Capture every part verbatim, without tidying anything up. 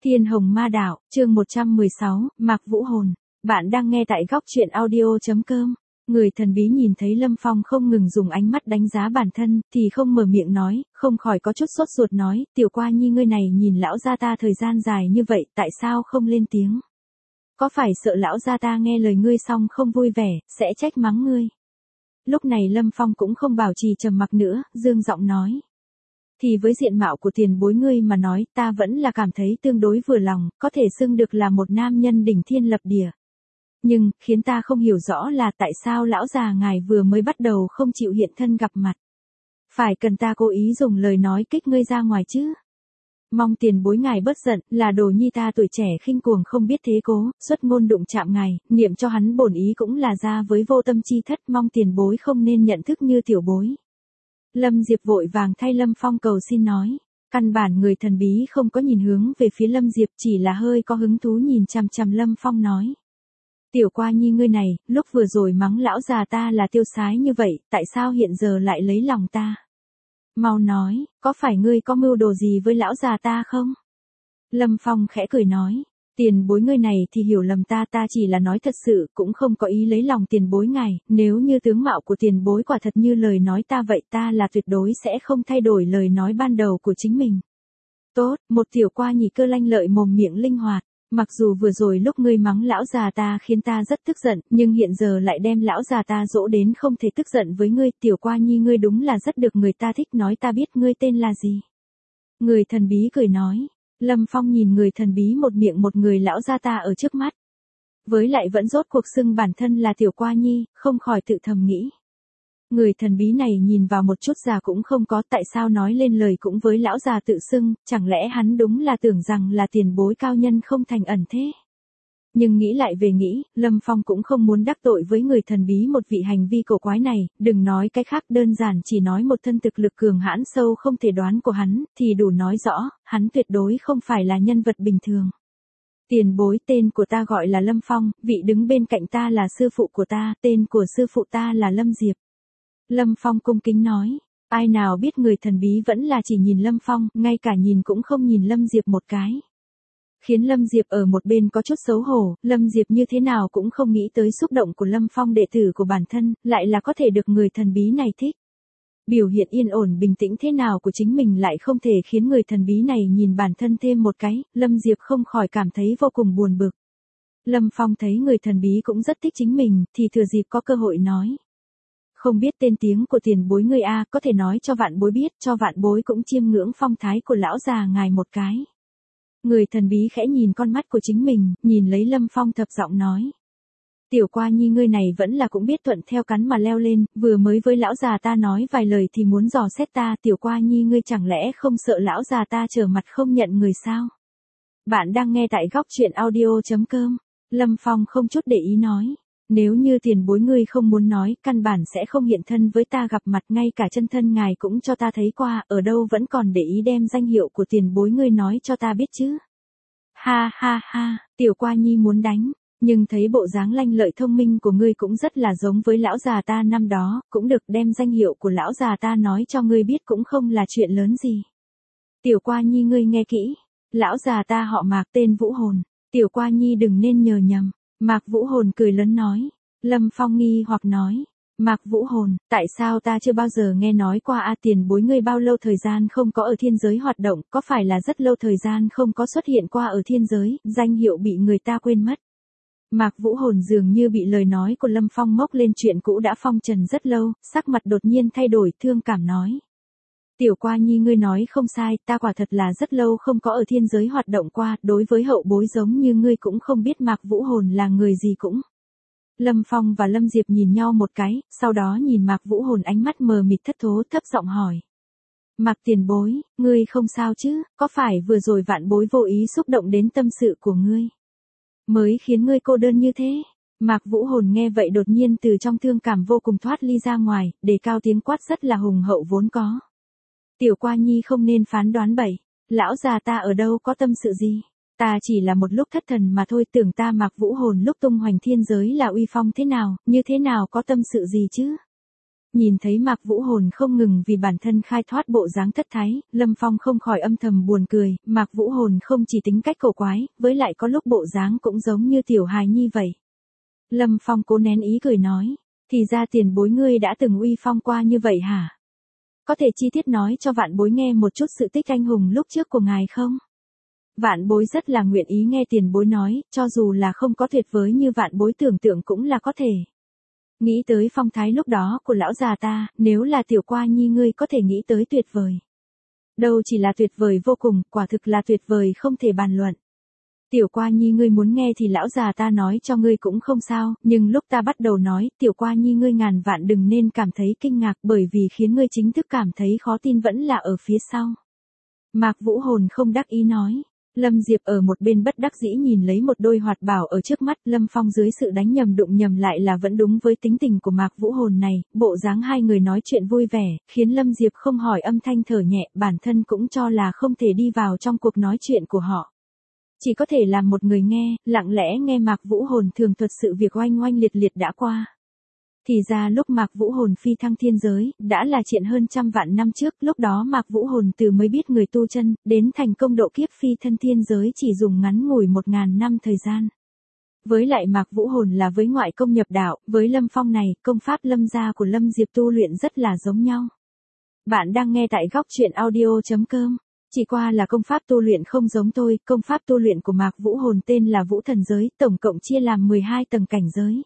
Thiên Hồng Ma Đạo, chương một trăm mười sáu, Mạc Vũ Hồn. Bạn đang nghe tại góc truyện audio chấm com. Người thần bí nhìn thấy Lâm Phong không ngừng dùng ánh mắt đánh giá bản thân, thì không mở miệng nói, không khỏi có chút sốt ruột nói, tiểu qua nhi ngươi này nhìn lão gia ta thời gian dài như vậy, tại sao không lên tiếng? Có phải sợ lão gia ta nghe lời ngươi xong không vui vẻ, sẽ trách mắng ngươi? Lúc này Lâm Phong cũng không bảo trì trầm mặc nữa, dương giọng nói. Thì với diện mạo của tiền bối ngươi mà nói, ta vẫn là cảm thấy tương đối vừa lòng, có thể xưng được là một nam nhân đỉnh thiên lập địa. Nhưng, khiến ta không hiểu rõ là tại sao lão già ngài vừa mới bắt đầu không chịu hiện thân gặp mặt. Phải cần ta cố ý dùng lời nói kích ngươi ra ngoài chứ? Mong tiền bối ngài bớt giận, là đồ nhi ta tuổi trẻ khinh cuồng không biết thế cố, xuất ngôn đụng chạm ngài, niệm cho hắn bổn ý cũng là ra với vô tâm chi thất, mong tiền bối không nên nhận thức như tiểu bối. Lâm Diệp vội vàng thay Lâm Phong cầu xin nói. Căn bản người thần bí không có nhìn hướng về phía Lâm Diệp, chỉ là hơi có hứng thú nhìn chằm chằm Lâm Phong nói. Tiểu qua nhi ngươi này, lúc vừa rồi mắng lão già ta là tiêu sái như vậy, tại sao hiện giờ lại lấy lòng ta? Mau nói, có phải ngươi có mưu đồ gì với lão già ta không? Lâm Phong khẽ cười nói. Tiền bối ngươi này thì hiểu lầm ta, ta chỉ là nói thật sự, cũng không có ý lấy lòng tiền bối ngài, nếu như tướng mạo của tiền bối quả thật như lời nói ta vậy ta là tuyệt đối sẽ không thay đổi lời nói ban đầu của chính mình. Tốt, một tiểu qua nhị cơ lanh lợi mồm miệng linh hoạt, mặc dù vừa rồi lúc ngươi mắng lão già ta khiến ta rất tức giận, nhưng hiện giờ lại đem lão già ta dỗ đến không thể tức giận với ngươi, tiểu qua nhi ngươi đúng là rất được người ta thích, nói ta biết ngươi tên là gì. Người thần bí cười nói. Lâm Phong nhìn người thần bí một miệng một người lão gia ta ở trước mắt. Với lại vẫn rốt cuộc xưng bản thân là tiểu qua nhi, không khỏi tự thầm nghĩ. Người thần bí này nhìn vào một chút già cũng không có, tại sao nói lên lời cũng với lão già tự xưng, chẳng lẽ hắn đúng là tưởng rằng là tiền bối cao nhân không thành ẩn thế. Nhưng nghĩ lại về nghĩ, Lâm Phong cũng không muốn đắc tội với người thần bí một vị hành vi cổ quái này, đừng nói cái khác, đơn giản chỉ nói một thân thực lực cường hãn sâu không thể đoán của hắn, thì đủ nói rõ, hắn tuyệt đối không phải là nhân vật bình thường. Tiền bối, tên của ta gọi là Lâm Phong, vị đứng bên cạnh ta là sư phụ của ta, tên của sư phụ ta là Lâm Diệp. Lâm Phong cung kính nói, ai nào biết người thần bí vẫn là chỉ nhìn Lâm Phong, ngay cả nhìn cũng không nhìn Lâm Diệp một cái. Khiến Lâm Diệp ở một bên có chút xấu hổ, Lâm Diệp như thế nào cũng không nghĩ tới xúc động của Lâm Phong đệ tử của bản thân, lại là có thể được người thần bí này thích. Biểu hiện yên ổn bình tĩnh thế nào của chính mình lại không thể khiến người thần bí này nhìn bản thân thêm một cái, Lâm Diệp không khỏi cảm thấy vô cùng buồn bực. Lâm Phong thấy người thần bí cũng rất thích chính mình, thì thừa dịp có cơ hội nói. Không biết tên tiếng của tiền bối ngươi a, có thể nói cho vạn bối biết, cho vạn bối cũng chiêm ngưỡng phong thái của lão già ngài một cái. Người thần bí khẽ nhìn con mắt của chính mình, nhìn lấy Lâm Phong thập giọng nói. Tiểu qua nhi ngươi này vẫn là cũng biết thuận theo cắn mà leo lên, vừa mới với lão già ta nói vài lời thì muốn dò xét ta, tiểu qua nhi ngươi chẳng lẽ không sợ lão già ta trở mặt không nhận người sao? Bạn đang nghe tại góc truyện audio chấm com. Lâm Phong không chút để ý nói. Nếu như tiền bối ngươi không muốn nói, căn bản sẽ không hiện thân với ta gặp mặt, ngay cả chân thân ngài cũng cho ta thấy qua, ở đâu vẫn còn để ý đem danh hiệu của tiền bối ngươi nói cho ta biết chứ. Ha ha ha, tiểu qua nhi muốn đánh, nhưng thấy bộ dáng lanh lợi thông minh của ngươi cũng rất là giống với lão già ta năm đó, cũng được đem danh hiệu của lão già ta nói cho ngươi biết cũng không là chuyện lớn gì. Tiểu qua nhi ngươi nghe kỹ, lão già ta họ Mạc, tên Vũ Hồn, tiểu qua nhi đừng nên nhờ nhầm. Mạc Vũ Hồn cười lớn nói. Lâm Phong nghi hoặc nói. Mạc Vũ Hồn, tại sao ta chưa bao giờ nghe nói qua a, tiền bối ngươi bao lâu thời gian không có ở thiên giới hoạt động, có phải là rất lâu thời gian không có xuất hiện qua ở thiên giới, danh hiệu bị người ta quên mất. Mạc Vũ Hồn dường như bị lời nói của Lâm Phong mốc lên chuyện cũ đã phong trần rất lâu, sắc mặt đột nhiên thay đổi, thương cảm nói. Tiểu qua nhi ngươi nói không sai, ta quả thật là rất lâu không có ở thiên giới hoạt động qua, đối với hậu bối giống như ngươi cũng không biết Mạc Vũ Hồn là người gì cũng. Lâm Phong và Lâm Diệp nhìn nhau một cái, sau đó nhìn Mạc Vũ Hồn ánh mắt mờ mịt thất thố, thấp giọng hỏi. Mạc tiền bối, ngươi không sao chứ, có phải vừa rồi vạn bối vô ý xúc động đến tâm sự của ngươi, mới khiến ngươi cô đơn như thế? Mạc Vũ Hồn nghe vậy đột nhiên từ trong thương cảm vô cùng thoát ly ra ngoài, đề cao tiếng quát rất là hùng hậu vốn có. Tiểu qua nhi không nên phán đoán bậy, lão già ta ở đâu có tâm sự gì, ta chỉ là một lúc thất thần mà thôi, tưởng ta Mạc Vũ Hồn lúc tung hoành thiên giới là uy phong thế nào, như thế nào có tâm sự gì chứ. Nhìn thấy Mạc Vũ Hồn không ngừng vì bản thân khai thoát bộ dáng thất thái, Lâm Phong không khỏi âm thầm buồn cười, Mạc Vũ Hồn không chỉ tính cách cổ quái, với lại có lúc bộ dáng cũng giống như tiểu hài nhi vậy. Lâm Phong cố nén ý cười nói, thì ra tiền bối ngươi đã từng uy phong qua như vậy hả? Có thể chi tiết nói cho vạn bối nghe một chút sự tích anh hùng lúc trước của ngài không? Vạn bối rất là nguyện ý nghe tiền bối nói, cho dù là không có tuyệt vời như vạn bối tưởng tượng cũng là có thể. Nghĩ tới phong thái lúc đó của lão già ta, nếu là tiểu qua nhi ngươi có thể nghĩ tới tuyệt vời. Đâu chỉ là tuyệt vời vô cùng, quả thực là tuyệt vời không thể bàn luận. Tiểu qua nhi ngươi muốn nghe thì lão già ta nói cho ngươi cũng không sao, nhưng lúc ta bắt đầu nói, tiểu qua nhi ngươi ngàn vạn đừng nên cảm thấy kinh ngạc bởi vì khiến ngươi chính thức cảm thấy khó tin vẫn là ở phía sau. Mạc Vũ Hồn không đắc ý nói. Lâm Diệp ở một bên bất đắc dĩ nhìn lấy một đôi hoạt bảo ở trước mắt, Lâm Phong dưới sự đánh nhầm đụng nhầm lại là vẫn đúng với tính tình của Mạc Vũ Hồn này, bộ dáng hai người nói chuyện vui vẻ, khiến Lâm Diệp không hỏi âm thanh thở nhẹ, bản thân cũng cho là không thể đi vào trong cuộc nói chuyện của họ. Chỉ có thể làm một người nghe, lặng lẽ nghe Mạc Vũ Hồn thường thuật sự việc oanh oanh liệt liệt đã qua. Thì ra lúc Mạc Vũ Hồn phi thăng thiên giới, đã là chuyện hơn trăm vạn năm trước, lúc đó Mạc Vũ Hồn từ mới biết người tu chân, đến thành công độ kiếp phi thân thiên giới chỉ dùng ngắn ngủi một ngàn năm thời gian. Với lại Mạc Vũ Hồn là với ngoại công nhập đạo, với Lâm Phong này, công pháp Lâm gia của Lâm Diệp tu luyện rất là giống nhau. Bạn đang nghe tại góc truyện audio chấm com. Chỉ qua là công pháp tu luyện không giống tôi, công pháp tu luyện của Mạc Vũ Hồn tên là Vũ Thần Giới, tổng cộng chia làm mười hai tầng cảnh giới.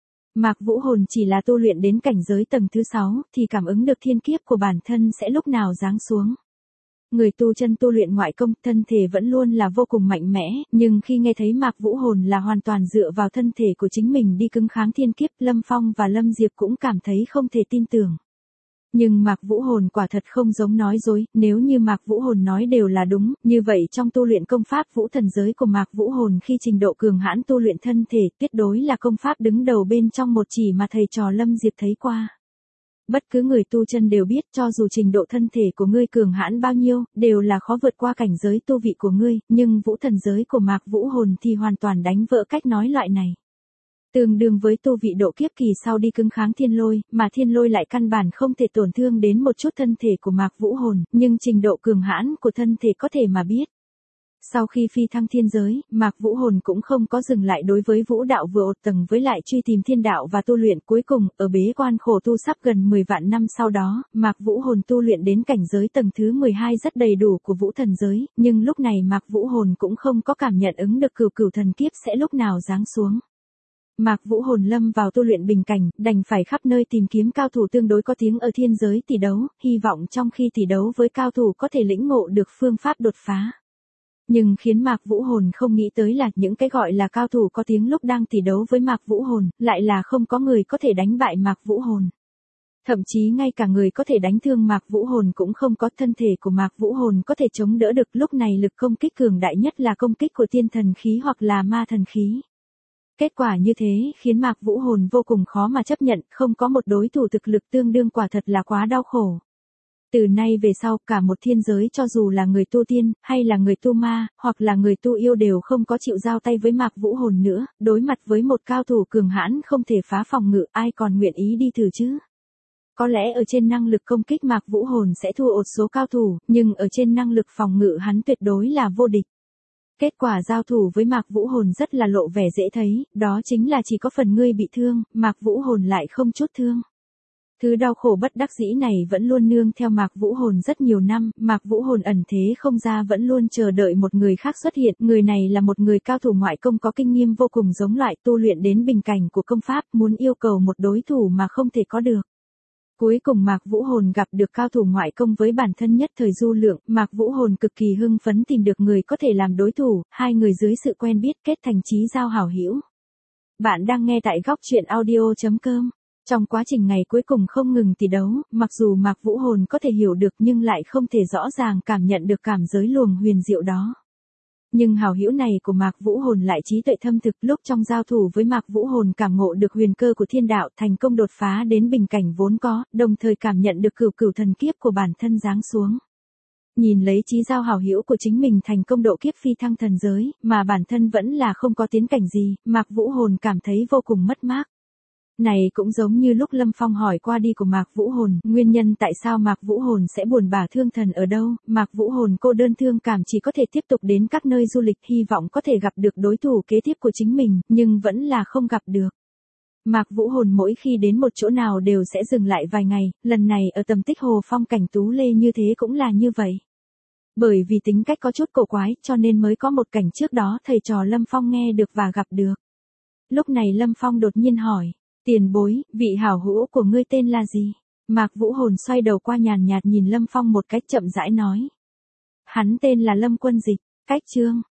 Mạc Vũ Hồn chỉ là tu luyện đến cảnh giới tầng thứ sáu, thì cảm ứng được thiên kiếp của bản thân sẽ lúc nào giáng xuống. Người tu chân tu luyện ngoại công, thân thể vẫn luôn là vô cùng mạnh mẽ, nhưng khi nghe thấy Mạc Vũ Hồn là hoàn toàn dựa vào thân thể của chính mình đi cứng kháng thiên kiếp, Lâm Phong và Lâm Diệp cũng cảm thấy không thể tin tưởng. Nhưng Mạc Vũ Hồn quả thật không giống nói dối, nếu như Mạc Vũ Hồn nói đều là đúng, như vậy trong tu luyện công pháp Vũ Thần Giới của Mạc Vũ Hồn khi trình độ cường hãn tu luyện thân thể, tuyệt đối là công pháp đứng đầu bên trong một chỉ mà thầy trò Lâm Diệp thấy qua. Bất cứ người tu chân đều biết cho dù trình độ thân thể của ngươi cường hãn bao nhiêu, đều là khó vượt qua cảnh giới tu vị của ngươi, nhưng Vũ Thần Giới của Mạc Vũ Hồn thì hoàn toàn đánh vỡ cách nói loại này. Tương đương với tu vị độ kiếp kỳ sau đi cứng kháng thiên lôi, mà thiên lôi lại căn bản không thể tổn thương đến một chút thân thể của Mạc Vũ Hồn, nhưng trình độ cường hãn của thân thể có thể mà biết. Sau khi phi thăng thiên giới, Mạc Vũ Hồn cũng không có dừng lại đối với vũ đạo vừa ột tầng với lại truy tìm thiên đạo và tu luyện, cuối cùng, ở bế quan khổ tu sắp gần mười vạn năm sau đó, Mạc Vũ Hồn tu luyện đến cảnh giới tầng thứ mười hai rất đầy đủ của Vũ Thần Giới, nhưng lúc này Mạc Vũ Hồn cũng không có cảm nhận ứng được cửu cửu thần kiếp sẽ lúc nào giáng xuống. Mạc Vũ Hồn lâm vào tu luyện bình cảnh, đành phải khắp nơi tìm kiếm cao thủ tương đối có tiếng ở thiên giới tỷ đấu, hy vọng trong khi tỷ đấu với cao thủ có thể lĩnh ngộ được phương pháp đột phá. Nhưng khiến Mạc Vũ Hồn không nghĩ tới là những cái gọi là cao thủ có tiếng lúc đang tỷ đấu với Mạc Vũ Hồn, lại là không có người có thể đánh bại Mạc Vũ Hồn. Thậm chí ngay cả người có thể đánh thương Mạc Vũ Hồn cũng không có, thân thể của Mạc Vũ Hồn có thể chống đỡ được, lúc này lực công kích cường đại nhất là công kích của tiên thần khí hoặc là ma thần khí. Kết quả như thế khiến Mạc Vũ Hồn vô cùng khó mà chấp nhận, không có một đối thủ thực lực tương đương quả thật là quá đau khổ. Từ nay về sau, cả một thiên giới cho dù là người tu tiên, hay là người tu ma, hoặc là người tu yêu đều không có chịu giao tay với Mạc Vũ Hồn nữa, đối mặt với một cao thủ cường hãn không thể phá phòng ngự, ai còn nguyện ý đi thử chứ? Có lẽ ở trên năng lực công kích Mạc Vũ Hồn sẽ thua một số cao thủ, nhưng ở trên năng lực phòng ngự hắn tuyệt đối là vô địch. Kết quả giao thủ với Mạc Vũ Hồn rất là lộ vẻ dễ thấy, đó chính là chỉ có phần ngươi bị thương, Mạc Vũ Hồn lại không chút thương. Thứ đau khổ bất đắc dĩ này vẫn luôn nương theo Mạc Vũ Hồn rất nhiều năm, Mạc Vũ Hồn ẩn thế không ra vẫn luôn chờ đợi một người khác xuất hiện, người này là một người cao thủ ngoại công có kinh nghiệm vô cùng giống loại tu luyện đến bình cảnh của công pháp, muốn yêu cầu một đối thủ mà không thể có được. Cuối cùng Mạc Vũ Hồn gặp được cao thủ ngoại công với bản thân nhất thời du lượng, Mạc Vũ Hồn cực kỳ hưng phấn tìm được người có thể làm đối thủ, hai người dưới sự quen biết kết thành chí giao hảo hữu. Bạn đang nghe tại góc truyện audio chấm com. Trong quá trình ngày cuối cùng không ngừng tỷ đấu, mặc dù Mạc Vũ Hồn có thể hiểu được nhưng lại không thể rõ ràng cảm nhận được cảm giới luồng huyền diệu đó. Nhưng hảo hữu này của Mạc Vũ Hồn lại trí tuệ thâm thực, lúc trong giao thủ với Mạc Vũ Hồn cảm ngộ được huyền cơ của thiên đạo, thành công đột phá đến bình cảnh vốn có, đồng thời cảm nhận được cửu cửu thần kiếp của bản thân giáng xuống. Nhìn lấy chí giao hảo hữu của chính mình thành công độ kiếp phi thăng thần giới, mà bản thân vẫn là không có tiến cảnh gì, Mạc Vũ Hồn cảm thấy vô cùng mất mát. Này cũng giống như lúc Lâm Phong hỏi qua đi của Mạc Vũ Hồn, nguyên nhân tại sao Mạc Vũ Hồn sẽ buồn bã thương thần ở đâu, Mạc Vũ Hồn cô đơn thương cảm chỉ có thể tiếp tục đến các nơi du lịch hy vọng có thể gặp được đối thủ kế tiếp của chính mình, nhưng vẫn là không gặp được. Mạc Vũ Hồn mỗi khi đến một chỗ nào đều sẽ dừng lại vài ngày, lần này ở Tầm Tích Hồ phong cảnh tú lê như thế cũng là như vậy. Bởi vì tính cách có chút cổ quái cho nên mới có một cảnh trước đó thầy trò Lâm Phong nghe được và gặp được. Lúc này Lâm Phong đột nhiên hỏi, tiền bối, vị hảo hữu của ngươi tên là gì? Mạc Vũ Hồn xoay đầu qua nhàn nhạt nhìn Lâm Phong một cách chậm rãi nói. Hắn tên là Lâm Quân Dịch, cách chương.